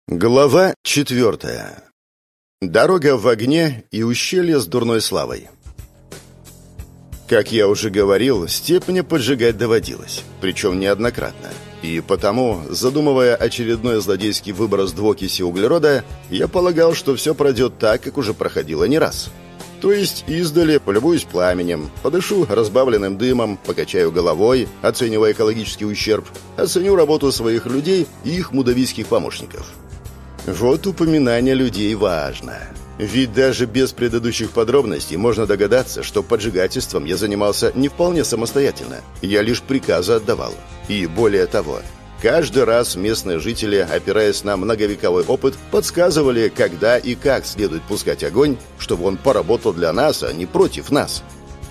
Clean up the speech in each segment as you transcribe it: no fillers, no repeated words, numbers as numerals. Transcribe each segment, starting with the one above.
Глава 4. Дорога в огне и ущелье с дурной славой. Как я уже говорил, степь мне поджигать доводилось, причем неоднократно. И потому, задумывая очередной злодейский выброс двуокиси углерода, я полагал, что все пройдет так, как уже проходило не раз. То есть издали полюбуюсь пламенем, подышу разбавленным дымом, покачаю головой, оценивая экологический ущерб, оценю работу своих людей и их мудавийских помощников. Вот упоминание людей важно. Ведь даже без предыдущих подробностей можно догадаться, что поджигательством я занимался не вполне самостоятельно. Я лишь приказы отдавал. И более того, каждый раз местные жители, опираясь на многовековой опыт, подсказывали, когда и как следует пускать огонь, чтобы он поработал для нас, а не против нас.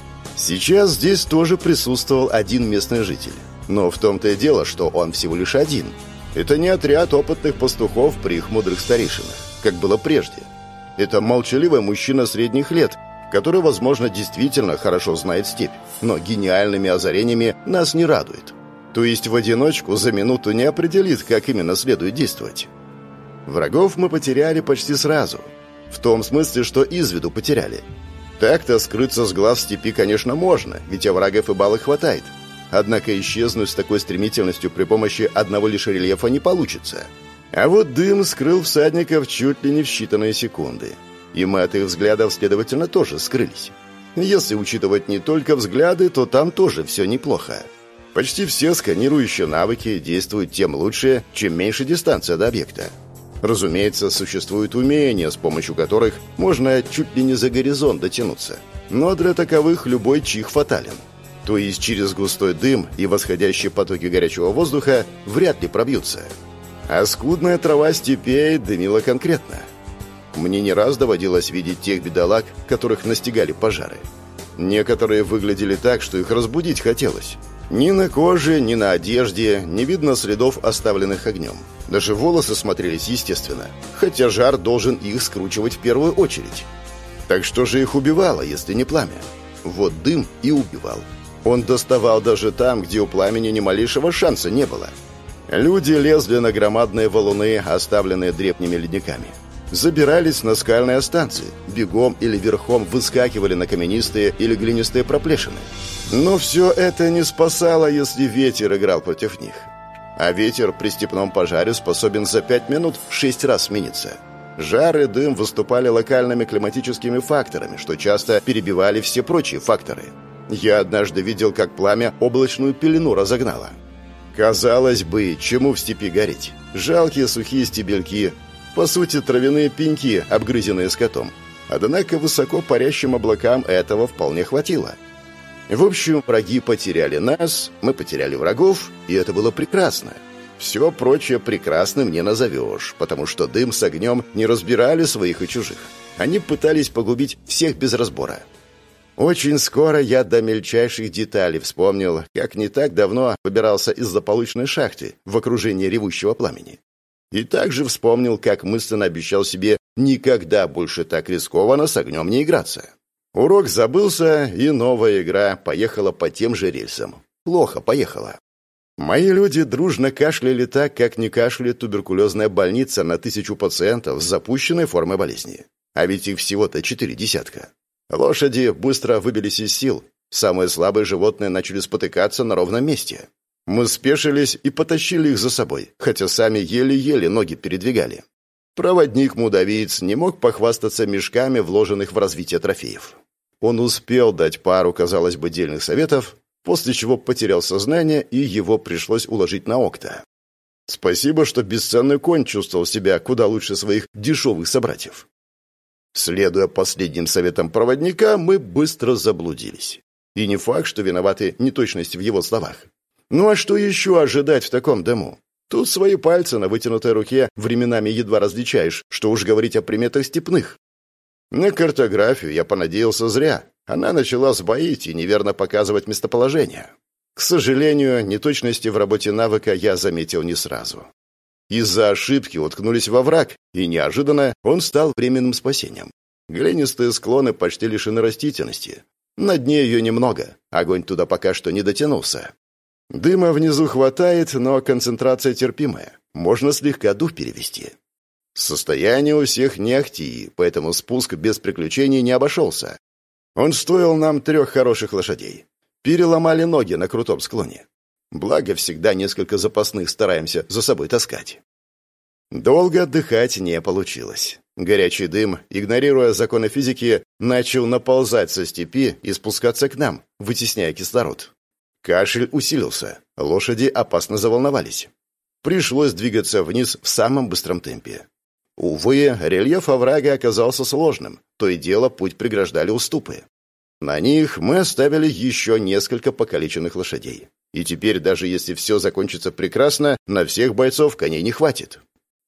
Сейчас здесь тоже присутствовал один местный житель. Но в том-то и дело, что он всего лишь один. Это не отряд опытных пастухов при их мудрых старейшинах, как было прежде. Это молчаливый мужчина средних лет, который, возможно, действительно хорошо знает степь, но гениальными озарениями нас не радует. То есть в одиночку за минуту не определит, как именно следует действовать. Врагов мы потеряли почти сразу. В том смысле, что из виду потеряли. Так-то скрыться с глаз в степи, конечно, можно, ведь оврагов и балок хватает. Однако исчезнуть с такой стремительностью при помощи одного лишь рельефа не получится. А вот дым скрыл всадников чуть ли не в считанные секунды. И мы от их взглядов, следовательно, тоже скрылись. Если учитывать не только взгляды, то там тоже все неплохо. Почти все сканирующие навыки действуют тем лучше, чем меньше дистанция до объекта. Разумеется, существуют умения, с помощью которых можно чуть ли не за горизонт дотянуться. Но для таковых любой чих фатален. То есть через густой дым и восходящие потоки горячего воздуха вряд ли пробьются. А скудная трава степей дымила конкретно. Мне не раз доводилось видеть тех бедолаг, которых настигали пожары. Некоторые выглядели так, что их разбудить хотелось. Ни на коже, ни на одежде не видно следов, оставленных огнем. Даже волосы смотрелись естественно, хотя жар должен их скручивать в первую очередь. Так что же их убивало, если не пламя? Вот дым и убивал. Он доставал даже там, где у пламени ни малейшего шанса не было. Люди лезли на громадные валуны, оставленные древними ледниками. Забирались на скальные станции, бегом или верхом выскакивали на каменистые или глинистые проплешины. Но все это не спасало, если ветер играл против них. А ветер при степном пожаре способен за 5 минут 6 раз смениться. Жар и дым выступали локальными климатическими факторами, что часто перебивали все прочие факторы. Я однажды видел, как пламя облачную пелену разогнало. Казалось бы, чему в степи гореть? Жалкие сухие стебельки, по сути, травяные пеньки, обгрызенные скотом. Однако высоко парящим облакам этого вполне хватило. В общем, враги потеряли нас, мы потеряли врагов, и это было прекрасно. Все прочее прекрасным не назовешь, потому что дым с огнем не разбирали своих и чужих. Они пытались погубить всех без разбора. Очень скоро я до мельчайших деталей вспомнил, как не так давно выбирался из заполучной шахты в окружении ревущего пламени. И также вспомнил, как мысленно обещал себе никогда больше так рискованно с огнем не играться. Урок забылся, и новая игра поехала по тем же рельсам. Плохо поехала. Мои люди дружно кашляли так, как не кашляет туберкулезная больница на 1000 пациентов с запущенной формой болезни. А ведь их всего-то 4 десятка. Лошади быстро выбились из сил. Самые слабые животные начали спотыкаться на ровном месте. Мы спешились и потащили их за собой, хотя сами еле-еле ноги передвигали. Проводник-мудавиец не мог похвастаться мешками, вложенных в развитие трофеев. Он успел дать пару, казалось бы, дельных советов, после чего потерял сознание, и его пришлось уложить на окта. Спасибо, что бесценный конь чувствовал себя куда лучше своих дешевых собратьев. Следуя последним советам проводника, мы быстро заблудились. И не факт, что виноваты неточности в его словах. Ну а что еще ожидать в таком дыму? Тут свои пальцы на вытянутой руке временами едва различаешь, что уж говорить о приметах степных. На картографию я понадеялся зря. Она начала сбоить и неверно показывать местоположение. К сожалению, неточности в работе навыка я заметил не сразу. Из-за ошибки уткнулись во враг, и неожиданно он стал временным спасением. Глинистые склоны почти лишены растительности. На дне ее немного, огонь туда пока что не дотянулся. Дыма внизу хватает, но концентрация терпимая. Можно слегка дух перевести. Состояние у всех не ахти, поэтому спуск без приключений не обошелся. Он стоил нам 3 хороших лошадей. Переломали ноги на крутом склоне. Благо, всегда несколько запасных стараемся за собой таскать. Долго отдыхать не получилось. Горячий дым, игнорируя законы физики, начал наползать со степи и спускаться к нам, вытесняя кислород. Кашель усилился, лошади опасно заволновались. Пришлось двигаться вниз в самом быстром темпе. Увы, рельеф оврага оказался сложным, то и дело путь преграждали уступы. На них мы оставили еще несколько покалеченных лошадей. И теперь, даже если все закончится прекрасно, на всех бойцов коней не хватит.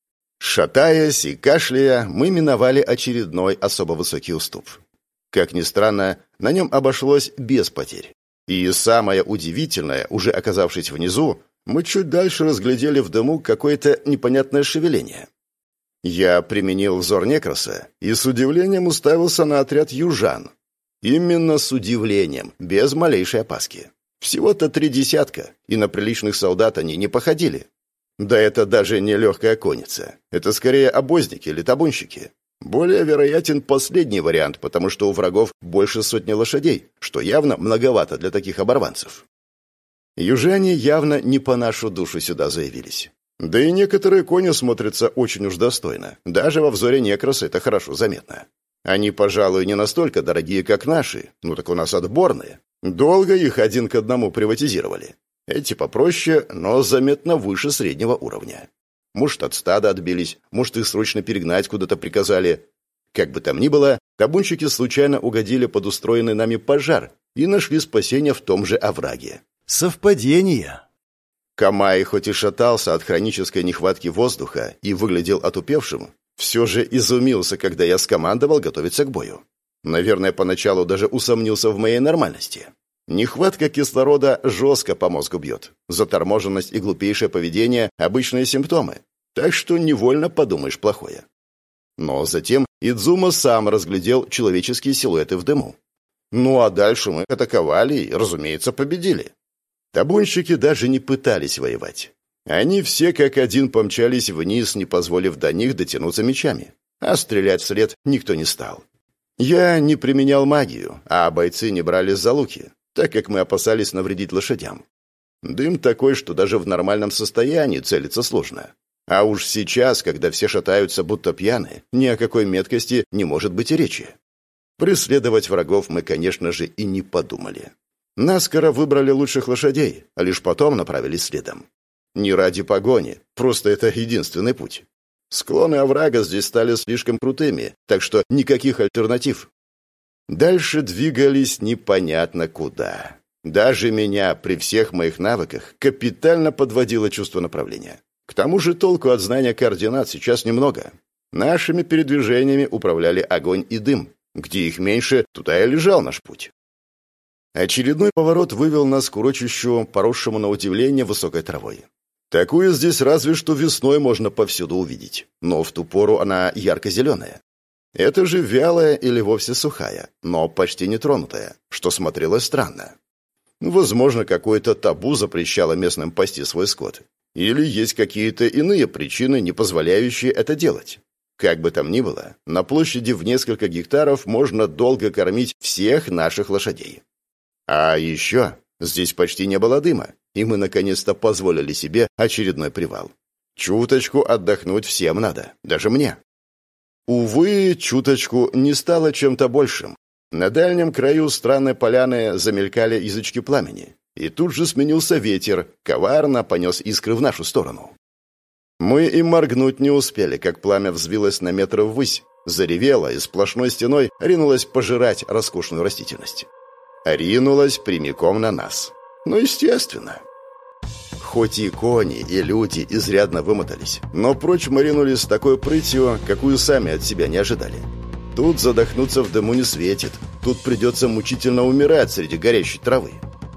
Шатаясь и кашляя, мы миновали очередной особо высокий уступ. Как ни странно, на нем обошлось без потерь. И самое удивительное, уже оказавшись внизу, мы чуть дальше разглядели в дыму какое-то непонятное шевеление. Я применил взор Некроса и с удивлением уставился на отряд южан. Именно с удивлением, без малейшей опаски. Всего-то 3 десятка, и на приличных солдат они не походили. Да это даже не легкая конница. Это скорее обозники или табунщики. Более вероятен последний вариант, потому что у врагов больше 100 лошадей, что явно многовато для таких оборванцев. Южане явно не по нашу душу сюда заявились. Да и некоторые кони смотрятся очень уж достойно. Даже во взоре Некроса это хорошо заметно. Они, пожалуй, не настолько дорогие, как наши. Ну так у нас отборные. Долго их 1 к 1 приватизировали. Эти попроще, но заметно выше среднего уровня. Может, от стада отбились, может, их срочно перегнать куда-то приказали. Как бы там ни было, табунщики случайно угодили под устроенный нами пожар и нашли спасение в том же овраге. Совпадение. Камай хоть и шатался от хронической нехватки воздуха и выглядел отупевшим, все же изумился, когда я скомандовал готовиться к бою. Наверное, поначалу даже усомнился в моей нормальности. Нехватка кислорода жестко по мозгу бьет. Заторможенность и глупейшее поведение – обычные симптомы. Так что невольно подумаешь плохое. Но затем Идзума сам разглядел человеческие силуэты в дыму. Ну а дальше мы атаковали и, разумеется, победили. Табунщики даже не пытались воевать. Они все как один помчались вниз, не позволив до них дотянуться мечами. А стрелять вслед никто не стал. Я не применял магию, а бойцы не брались за луки, так как мы опасались навредить лошадям. Дым такой, что даже в нормальном состоянии целиться сложно. А уж сейчас, когда все шатаются будто пьяные, ни о какой меткости не может быть и речи. Преследовать врагов мы, конечно же, и не подумали. Наскоро выбрали лучших лошадей, а лишь потом направились следом. Не ради погони, просто это единственный путь. Склоны оврага здесь стали слишком крутыми, так что никаких альтернатив. Дальше двигались непонятно куда. Даже меня, при всех моих навыках, капитально подводило чувство направления. К тому же толку от знания координат сейчас немного. Нашими передвижениями управляли огонь и дым. Где их меньше, туда и лежал наш путь. Очередной поворот вывел нас к урочищу, поросшему на удивление высокой травой. Такую здесь разве что весной можно повсюду увидеть, но в ту пору она ярко-зеленая. Это же вялая или вовсе сухая, но почти нетронутая, что смотрелось странно. Возможно, какое-то табу запрещало местным пасти свой скот. Или есть какие-то иные причины, не позволяющие это делать. Как бы там ни было, на площади в несколько гектаров можно долго кормить всех наших лошадей. А еще здесь почти не было дыма, и мы наконец-то позволили себе очередной привал. Чуточку отдохнуть всем надо, даже мне. Увы, чуточку не стало чем-то большим. На дальнем краю странной поляны замелькали язычки пламени, и тут же сменился ветер, коварно понес искры в нашу сторону. Мы и моргнуть не успели, как пламя взвилось на метр ввысь, заревело и сплошной стеной ринулось пожирать роскошную растительность. Ринулась прямиком на нас. Ну, естественно. Хоть и кони, и люди изрядно вымотались, но прочь мы ринулись с такой прытью, какую сами от себя не ожидали. Тут задохнуться в дыму не светит, тут придется мучительно умирать среди горящей травы.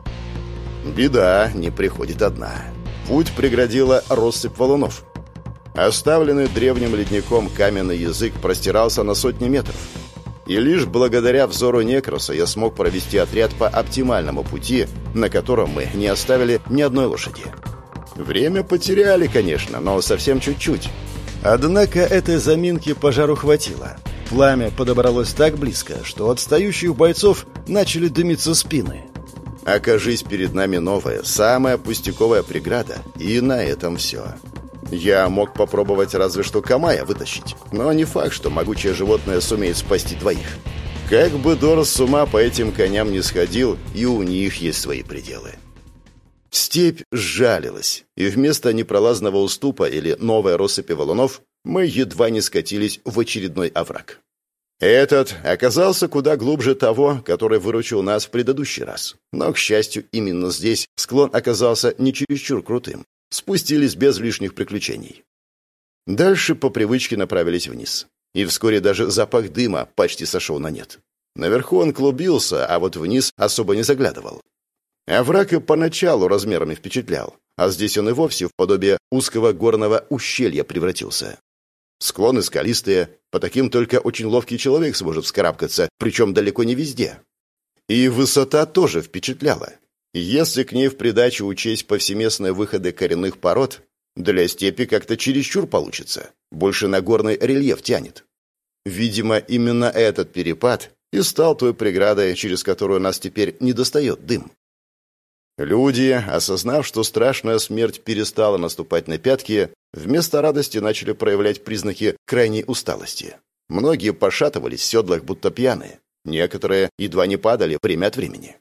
Беда не приходит одна. Путь преградила россыпь валунов. Оставленный древним ледником каменный язык простирался на сотни метров. И лишь благодаря взору Некроса я смог провести отряд по оптимальному пути, на котором мы не оставили ни одной лошади. Время потеряли, конечно, но совсем чуть-чуть. Однако этой заминки пожару хватило. Пламя подобралось так близко, что от отстающих бойцов начали дымиться спины. Окажись перед нами новая, самая пустяковая преграда, и на этом все. Я мог попробовать разве что Камая вытащить, но не факт, что могучее животное сумеет спасти двоих. Как бы Дорс с ума по этим коням не сходил, и у них есть свои пределы. Степь сжалилась, и вместо непролазного уступа или новой россыпи валунов мы едва не скатились в очередной овраг. Этот оказался куда глубже того, который выручил нас в предыдущий раз. Но, к счастью, именно здесь склон оказался не чересчур крутым. Спустились без лишних приключений. Дальше по привычке направились вниз. И вскоре даже запах дыма почти сошел на нет. Наверху он клубился, а вот вниз особо не заглядывал. Овраг и поначалу размерами впечатлял, а здесь он и вовсе в подобие узкого горного ущелья превратился. Склоны скалистые, по таким только очень ловкий человек сможет вскарабкаться, причем далеко не везде. И высота тоже впечатляла. Если к ней в придачу учесть повсеместные выходы коренных пород, для степи как-то чересчур получится, больше на горный рельеф тянет. Видимо, именно этот перепад и стал той преградой, через которую нас теперь не достает дым. Люди, осознав, что страшная смерть перестала наступать на пятки, вместо радости начали проявлять признаки крайней усталости. Многие пошатывались в седлах, будто пьяные. Некоторые едва не падали время от времени.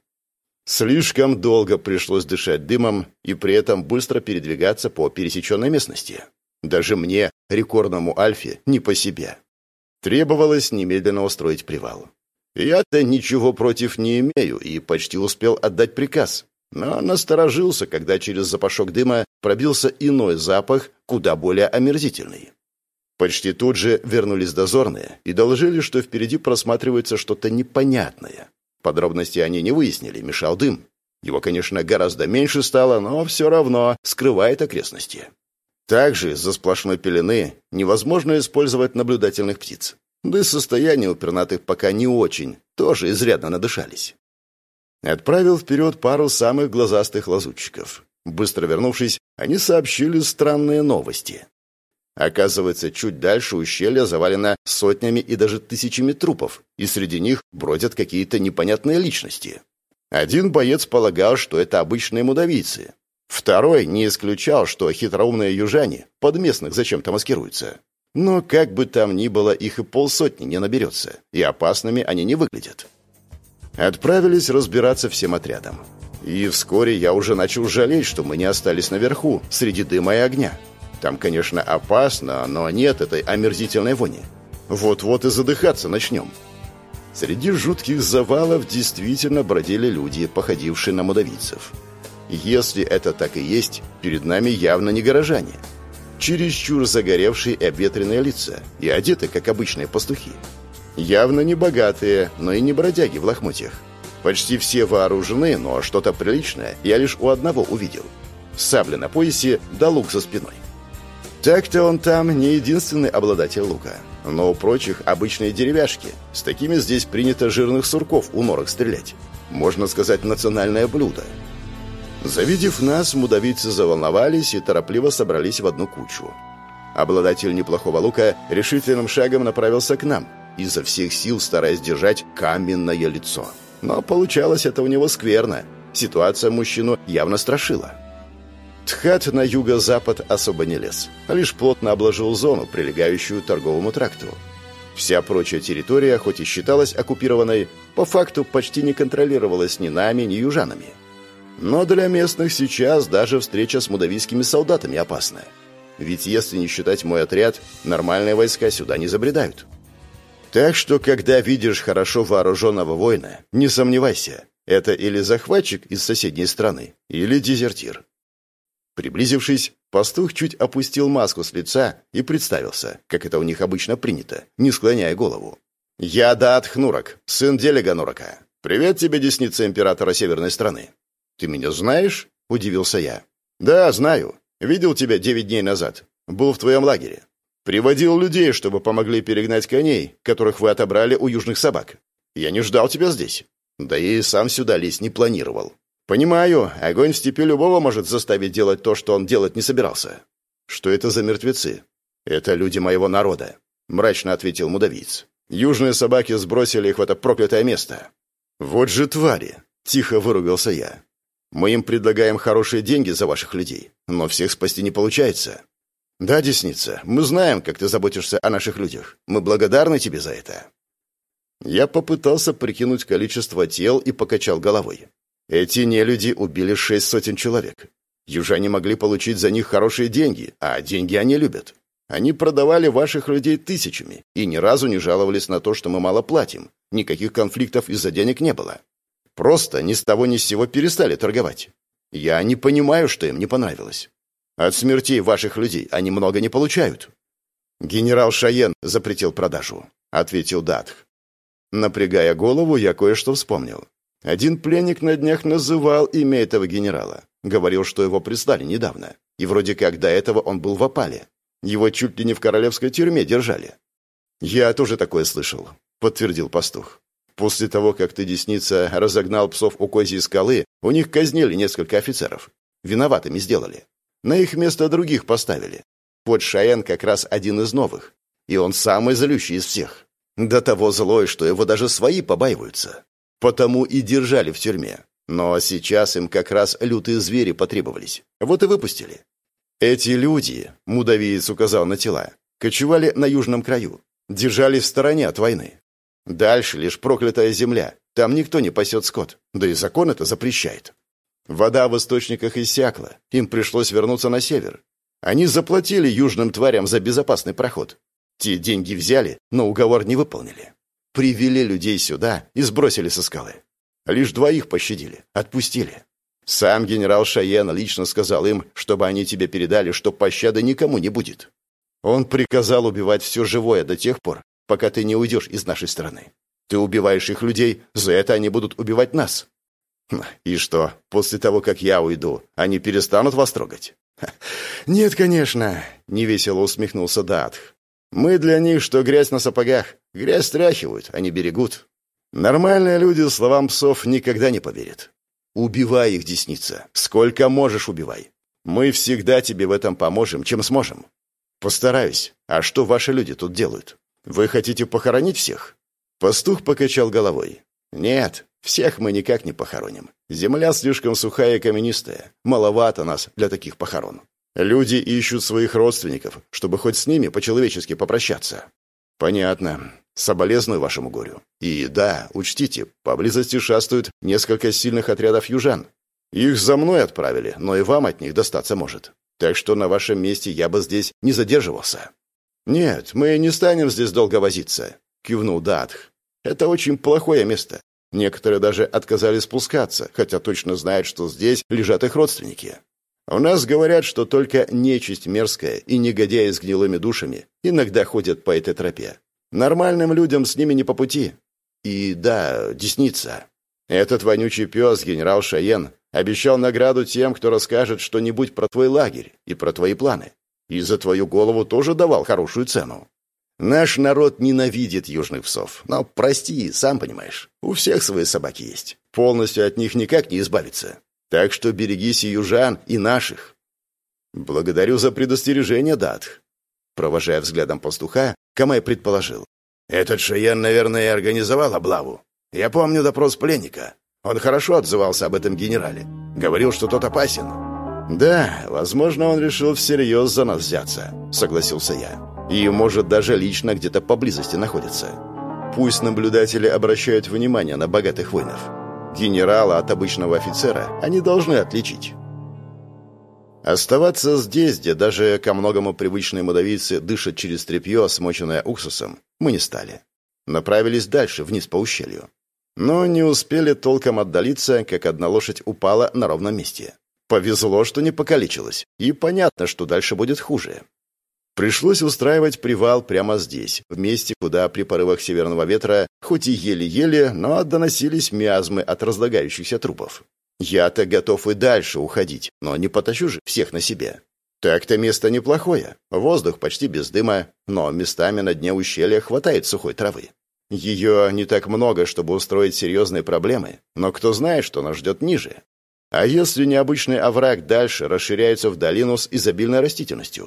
Слишком долго пришлось дышать дымом и при этом быстро передвигаться по пересеченной местности. Даже мне, рекордному Альфе, не по себе. Требовалось немедленно устроить привал. Я-то ничего против не имею и почти успел отдать приказ. Но насторожился, когда через запашок дыма пробился иной запах, куда более омерзительный. Почти тут же вернулись дозорные и доложили, что впереди просматривается что-то непонятное. Подробности они не выяснили, мешал дым. Его, конечно, гораздо меньше стало, но все равно скрывает окрестности. Также из-за сплошной пелены невозможно использовать наблюдательных птиц. Да и состояние у пернатых пока не очень, тоже изрядно надышались. Отправил вперед пару самых глазастых лазутчиков. Быстро вернувшись, они сообщили странные новости. Оказывается, чуть дальше ущелье завалено сотнями и даже тысячами трупов, и среди них бродят какие-то непонятные личности. Один боец полагал, что это обычные мудавийцы. Второй не исключал, что хитроумные южане под местных зачем-то маскируются. Но как бы там ни было, их и полсотни не наберется, и опасными они не выглядят. Отправились разбираться всем отрядом. И вскоре я уже начал жалеть, что мы не остались наверху, среди дыма и огня. Там, конечно, опасно, но нет этой омерзительной вони. Вот-вот и задыхаться начнем. Среди жутких завалов действительно бродили люди, походившие на мудавийцев. Если это так и есть, перед нами явно не горожане. Чересчур загоревшие и обветренные лица, и одеты, как обычные пастухи. Явно не богатые, но и не бродяги в лохмотьях. Почти все вооружены, но что-то приличное я лишь у одного увидел. Сабля на поясе да лук за спиной. Так-то он там не единственный обладатель лука, но у прочих обычные деревяшки. С такими здесь принято жирных сурков у норок стрелять. Можно сказать, национальное блюдо. Завидев нас, мудавийцы заволновались и торопливо собрались в одну кучу. Обладатель неплохого лука решительным шагом направился к нам, изо всех сил стараясь держать каменное лицо. Но получалось это у него скверно. Ситуация мужчину явно страшила. Тхат на юго-запад особо не лез, а лишь плотно обложил зону, прилегающую к торговому тракту. Вся прочая территория, хоть и считалась оккупированной, по факту почти не контролировалась ни нами, ни южанами. Но для местных сейчас даже встреча с мудавийскими солдатами опасна. Ведь если не считать мой отряд, нормальные войска сюда не забредают. Так что, когда видишь хорошо вооруженного воина, не сомневайся, это или захватчик из соседней страны, или дезертир. Приблизившись, пастух чуть опустил маску с лица и представился, как это у них обычно принято, не склоняя голову. «Я Даат Хнурок, сын Делега Нурока. Привет тебе, десница императора северной страны». «Ты меня знаешь?» – удивился я. «Да, знаю. Видел тебя 9 дней назад. Был в твоем лагере. Приводил людей, чтобы помогли перегнать коней, которых вы отобрали у южных собак. Я не ждал тебя здесь. Да и сам сюда лезть не планировал. Понимаю, огонь в степи любого может заставить делать то, что он делать не собирался. Что это за мертвецы? «Это люди моего народа», — мрачно ответил мудавиец. «Южные собаки сбросили их в это проклятое место». «Вот же твари!» — тихо выругался я. «Мы им предлагаем хорошие деньги за ваших людей, но всех спасти не получается». «Да, Десница, мы знаем, как ты заботишься о наших людях. Мы благодарны тебе за это». Я попытался прикинуть количество тел и покачал головой. Эти нелюди убили 6 сотен человек. Южане могли получить за них хорошие деньги, а деньги они любят. Они продавали ваших людей тысячами и ни разу не жаловались на то, что мы мало платим. Никаких конфликтов из-за денег не было. Просто ни с того ни с сего перестали торговать. Я не понимаю, что им не понравилось. От смертей ваших людей они много не получают. «Генерал Шаен запретил продажу», — ответил Датх. Напрягая голову, я кое-что вспомнил. Один пленник на днях называл имя этого генерала. Говорил, что его прислали недавно. И вроде как до этого он был в опале. Его чуть ли не в королевской тюрьме держали. «Я тоже такое слышал», — подтвердил пастух. «После того, как ты, Десница, разогнал псов у Козьей скалы, у них казнили несколько офицеров. Виноватыми сделали. На их место других поставили. Вот Шаен как раз один из новых. И он самый злющий из всех. До того злой, что его даже свои побаиваются. Потому и держали в тюрьме. Но сейчас им как раз лютые звери потребовались. Вот и выпустили. Эти люди, мудавиец указал на тела, кочевали на южном краю. Держались в стороне от войны. Дальше лишь проклятая земля. Там никто не пасет скот. Да и закон это запрещает. Вода в источниках иссякла. Им пришлось вернуться на север. Они заплатили южным тварям за безопасный проход. Те деньги взяли, но уговор не выполнили. Привели людей сюда и сбросили со скалы. Лишь 2 пощадили, отпустили. Сам генерал Шаен лично сказал им, чтобы они тебе передали, что пощады никому не будет. Он приказал убивать все живое до тех пор, пока ты не уйдешь из нашей страны. Ты убиваешь их людей, за это они будут убивать нас. И что, после того, как я уйду, они перестанут вас трогать? Нет, конечно, невесело усмехнулся Датх. Мы для них, что грязь на сапогах. Грязь стряхивают, они берегут. Нормальные люди словам псов никогда не поверят. Убивай их, Десница. Сколько можешь, убивай. Мы всегда тебе в этом поможем, чем сможем. Постараюсь. А что ваши люди тут делают? Вы хотите похоронить всех? Пастух покачал головой. Нет, всех мы никак не похороним. Земля слишком сухая и каменистая. Маловато нас для таких похорон. Люди ищут своих родственников, чтобы хоть с ними по-человечески попрощаться. Понятно. Соболезную вашему горю. И да, учтите, поблизости шастают несколько сильных отрядов южан. Их за мной отправили, но и вам от них достаться может. Так что на вашем месте я бы здесь не задерживался. Нет, мы не станем здесь долго возиться, кивнул Датх. Это очень плохое место. Некоторые даже отказались спускаться, хотя точно знают, что здесь лежат их родственники. У нас говорят, что только нечисть мерзкая и негодяи с гнилыми душами иногда ходят по этой тропе. Нормальным людям с ними не по пути. И да, Десница. Этот вонючий пес, генерал Шаен, обещал награду тем, кто расскажет что-нибудь про твой лагерь и про твои планы. И за твою голову тоже давал хорошую цену. Наш народ ненавидит южных псов. Но, прости, сам понимаешь, у всех свои собаки есть. Полностью от них никак не избавиться. Так что берегись и южан, и наших. Благодарю за предостережение, Датх. Провожая взглядом пастуха, Камай предположил. Этот Шаен, наверное, и организовал облаву. Я помню допрос пленника. Он хорошо отзывался об этом генерале. Говорил, что тот опасен. Да, возможно, он решил всерьез за нас взяться, согласился я. И, может, даже лично где-то поблизости находится. Пусть наблюдатели обращают внимание на богатых воинов. Генерала от обычного офицера они должны отличить. Оставаться здесь, где даже ко многому привычные мудавийцы дышат через тряпье, смоченное уксусом, мы не стали. Направились дальше, вниз по ущелью. Но не успели толком отдалиться, как одна лошадь упала на ровном месте. Повезло, что не покалечилась, и понятно, что дальше будет хуже. Пришлось устраивать привал прямо здесь, в месте, куда при порывах северного ветра, хоть и еле-еле, но доносились миазмы от разлагающихся трупов. Я-то готов и дальше уходить, но не потащу же всех на себе. Так-то место неплохое, воздух почти без дыма, но местами на дне ущелья хватает сухой травы. Ее не так много, чтобы устроить серьезные проблемы, но кто знает, что нас ждет ниже. А если необычный овраг дальше расширяется в долину с изобильной растительностью?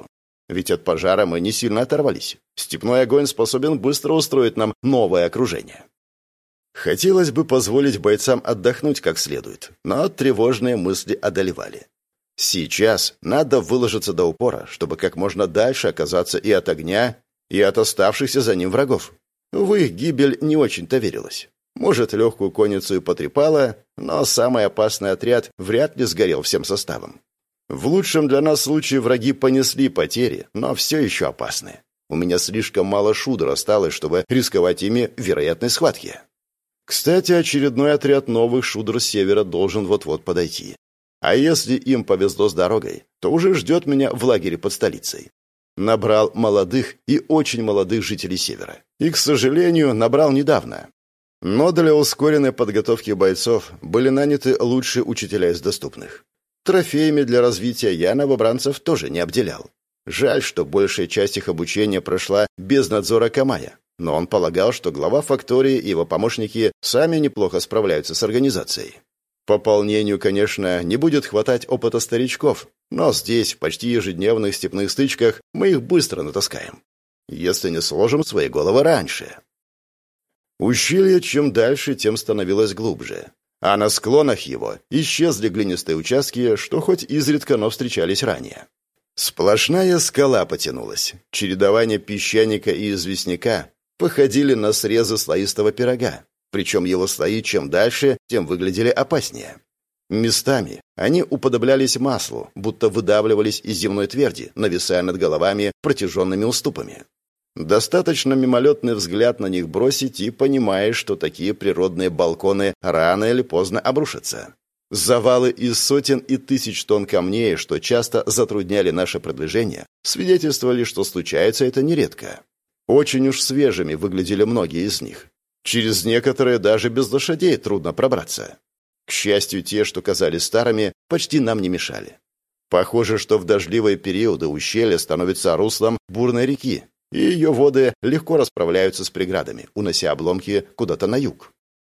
Ведь от пожара мы не сильно оторвались. Степной огонь способен быстро устроить нам новое окружение. Хотелось бы позволить бойцам отдохнуть как следует, но тревожные мысли одолевали. Сейчас надо выложиться до упора, чтобы как можно дальше оказаться и от огня, и от оставшихся за ним врагов. В их гибель не очень-то верилось. Может, легкую конницу и потрепало, но самый опасный отряд вряд ли сгорел всем составом. В лучшем для нас случае враги понесли потери, но все еще опасны. У меня слишком мало шудр осталось, чтобы рисковать ими в вероятной схватке. Кстати, очередной отряд новых шудр с севера должен вот-вот подойти. А если им повезло с дорогой, то уже ждет меня в лагере под столицей. Набрал молодых и очень молодых жителей севера. И, к сожалению, набрал недавно. Но для ускоренной подготовки бойцов были наняты лучшие учителя из доступных. Трофеями для развития я новобранцев тоже не обделял. Жаль, что большая часть их обучения прошла без надзора Камая. Но он полагал, что глава фактории и его помощники сами неплохо справляются с организацией. Пополнению, конечно, не будет хватать опыта старичков, но здесь, в почти ежедневных степных стычках, мы их быстро натаскаем. Если не сложим свои головы раньше. Ущелье чем дальше, тем становилось глубже. А на склонах его исчезли глинистые участки, что хоть изредка, но встречались ранее. Сплошная скала потянулась. Чередование песчаника и известняка походили на срезы слоистого пирога. Причем его слои чем дальше, тем выглядели опаснее. Местами они уподоблялись маслу, будто выдавливались из земной тверди, нависая над головами протяженными уступами. Достаточно мимолетный взгляд на них бросить и понимаешь, что такие природные балконы рано или поздно обрушатся. Завалы из сотен и тысяч тонн камней, что часто затрудняли наше продвижение, свидетельствовали, что случается это нередко. Очень уж свежими выглядели многие из них. Через некоторые даже без лошадей трудно пробраться. К счастью, те, что казались старыми, почти нам не мешали. Похоже, что в дождливые периоды ущелье становится руслом бурной реки, и ее воды легко расправляются с преградами, унося обломки куда-то на юг.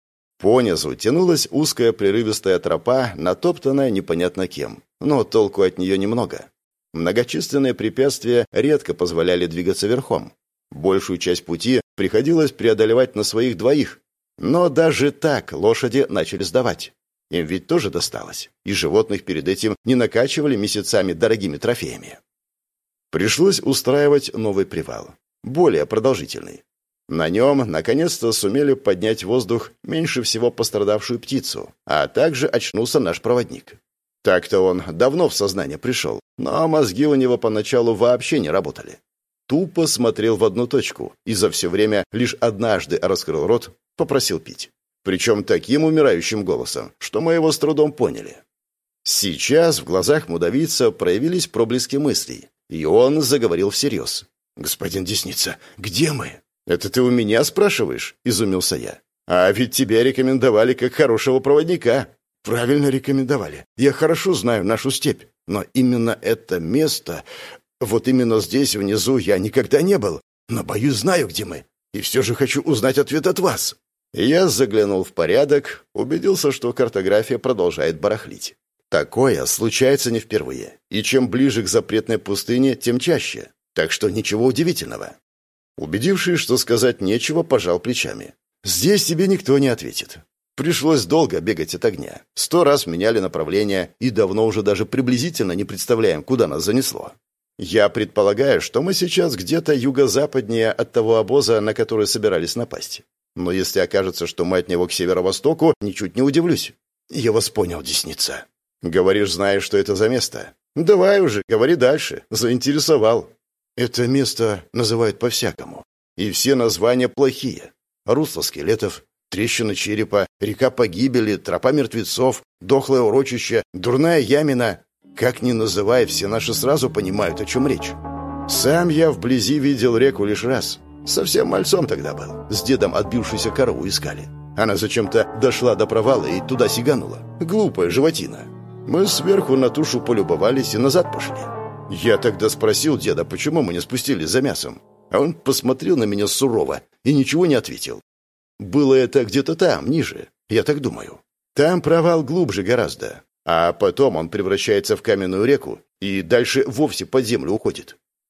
Понизу тянулась узкая прерывистая тропа, натоптанная непонятно кем, но толку от нее немного. Многочисленные препятствия редко позволяли двигаться верхом. Большую часть пути приходилось преодолевать на своих двоих. Но даже так лошади начали сдавать. Им ведь тоже досталось, и животных перед этим не накачивали месяцами дорогими трофеями. Пришлось устраивать новый привал, более продолжительный. На нем, наконец-то, сумели поднять в воздух меньше всего пострадавшую птицу, а также очнулся наш проводник. Так-то он давно в сознание пришел, но мозги у него поначалу вообще не работали. Тупо смотрел в одну точку и за все время лишь однажды раскрыл рот, попросил пить. Причем таким умирающим голосом, что мы его с трудом поняли. Сейчас в глазах мудавийца проявились проблески мыслей, и он заговорил всерьез. «Господин Десница, где мы?» «Это ты у меня спрашиваешь?» – изумился я. «А ведь тебя рекомендовали как хорошего проводника». «Правильно рекомендовали. Я хорошо знаю нашу степь. Но именно это место... Вот именно здесь, внизу, я никогда не был. Но, боюсь, знаю, где мы. И все же хочу узнать ответ от вас». Я заглянул в порядок, убедился, что картография продолжает барахлить. Такое случается не впервые. И чем ближе к запретной пустыне, тем чаще. Так что ничего удивительного. Убедившись, что сказать нечего, пожал плечами. «Здесь тебе никто не ответит». Пришлось долго бегать от огня. 100 раз меняли направление и давно уже даже приблизительно не представляем, куда нас занесло. Я предполагаю, что мы сейчас где-то юго-западнее от того обоза, на который собирались напасть. Но если окажется, что мы от него к северо-востоку, ничуть не удивлюсь. Я вас понял, Десница. Говоришь, знаешь, что это за место? Давай уже, говори дальше. Заинтересовал. Это место называют по-всякому. И все названия плохие. Русло скелетов, трещина черепа, река погибели, тропа мертвецов, дохлое урочище, дурная ямина. Как ни называй, все наши сразу понимают, о чем речь. Сам я вблизи видел реку лишь раз. Совсем мальцом тогда был. С дедом отбившуюся корову искали. Она зачем-то дошла до провала и туда сиганула. Глупая животина. Мы сверху на тушу полюбовались и назад пошли. Я тогда спросил деда, почему мы не спустились за мясом. А он посмотрел на меня сурово и ничего не ответил. Было это где-то там, ниже, я так думаю. Там провал глубже гораздо. А потом он превращается в каменную реку и дальше вовсе под землю уходит.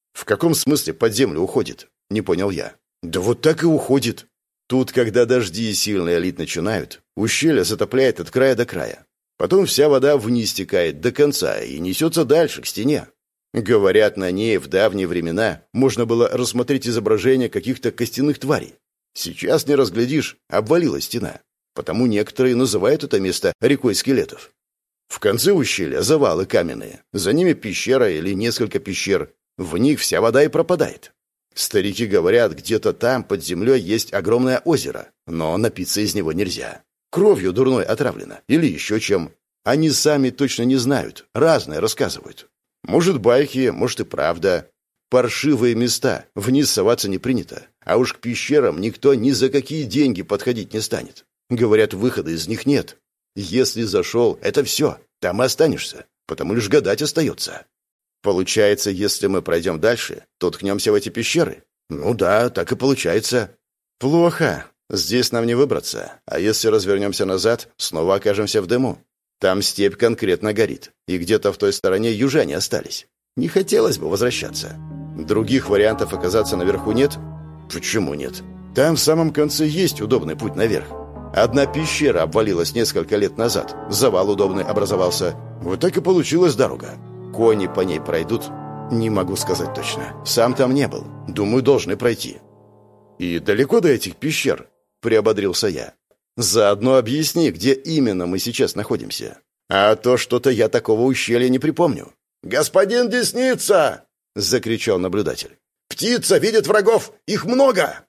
В каком смысле под землю уходит? Не понял я. Да вот так и уходит. Тут, когда дожди сильно лить начинают, ущелье затопляет от края до края. Потом вся вода вниз стекает до конца и несется дальше, к стене. Говорят, на ней в давние времена можно было рассмотреть изображения каких-то костяных тварей. Сейчас не разглядишь, обвалилась стена. Потому некоторые называют это место рекой скелетов. В конце ущелья завалы каменные. За ними пещера или несколько пещер. В них вся вода и пропадает. Старики говорят, где-то там под землей есть огромное озеро, но напиться из него нельзя. Кровью дурной отравлено или еще чем. Они сами точно не знают, разное рассказывают. Может, байки, может и правда. Паршивые места, вниз соваться не принято. А уж к пещерам никто ни за какие деньги подходить не станет. Говорят, выхода из них нет. Если зашел, это все, там и останешься, потому лишь гадать остается. Получается, если мы пройдем дальше, то ткнемся в эти пещеры? Ну да, так и получается. Плохо. Здесь нам не выбраться. А если развернемся назад, снова окажемся в дыму. Там степь конкретно горит. И где-то в той стороне южане остались. Не хотелось бы возвращаться. Других вариантов оказаться наверху нет? Почему нет? Там в самом конце есть удобный путь наверх. Одна пещера обвалилась несколько лет назад. Завал удобный образовался. Вот так и получилась дорога. Кони по ней пройдут? Не могу сказать точно. Сам там не был. Думаю, должны пройти. И далеко до этих пещер? Приободрился я. Заодно объясни, где именно мы сейчас находимся. А то что-то я такого ущелья не припомню. «Господин Десница!» — закричал наблюдатель. «Птица видит врагов! Их много!»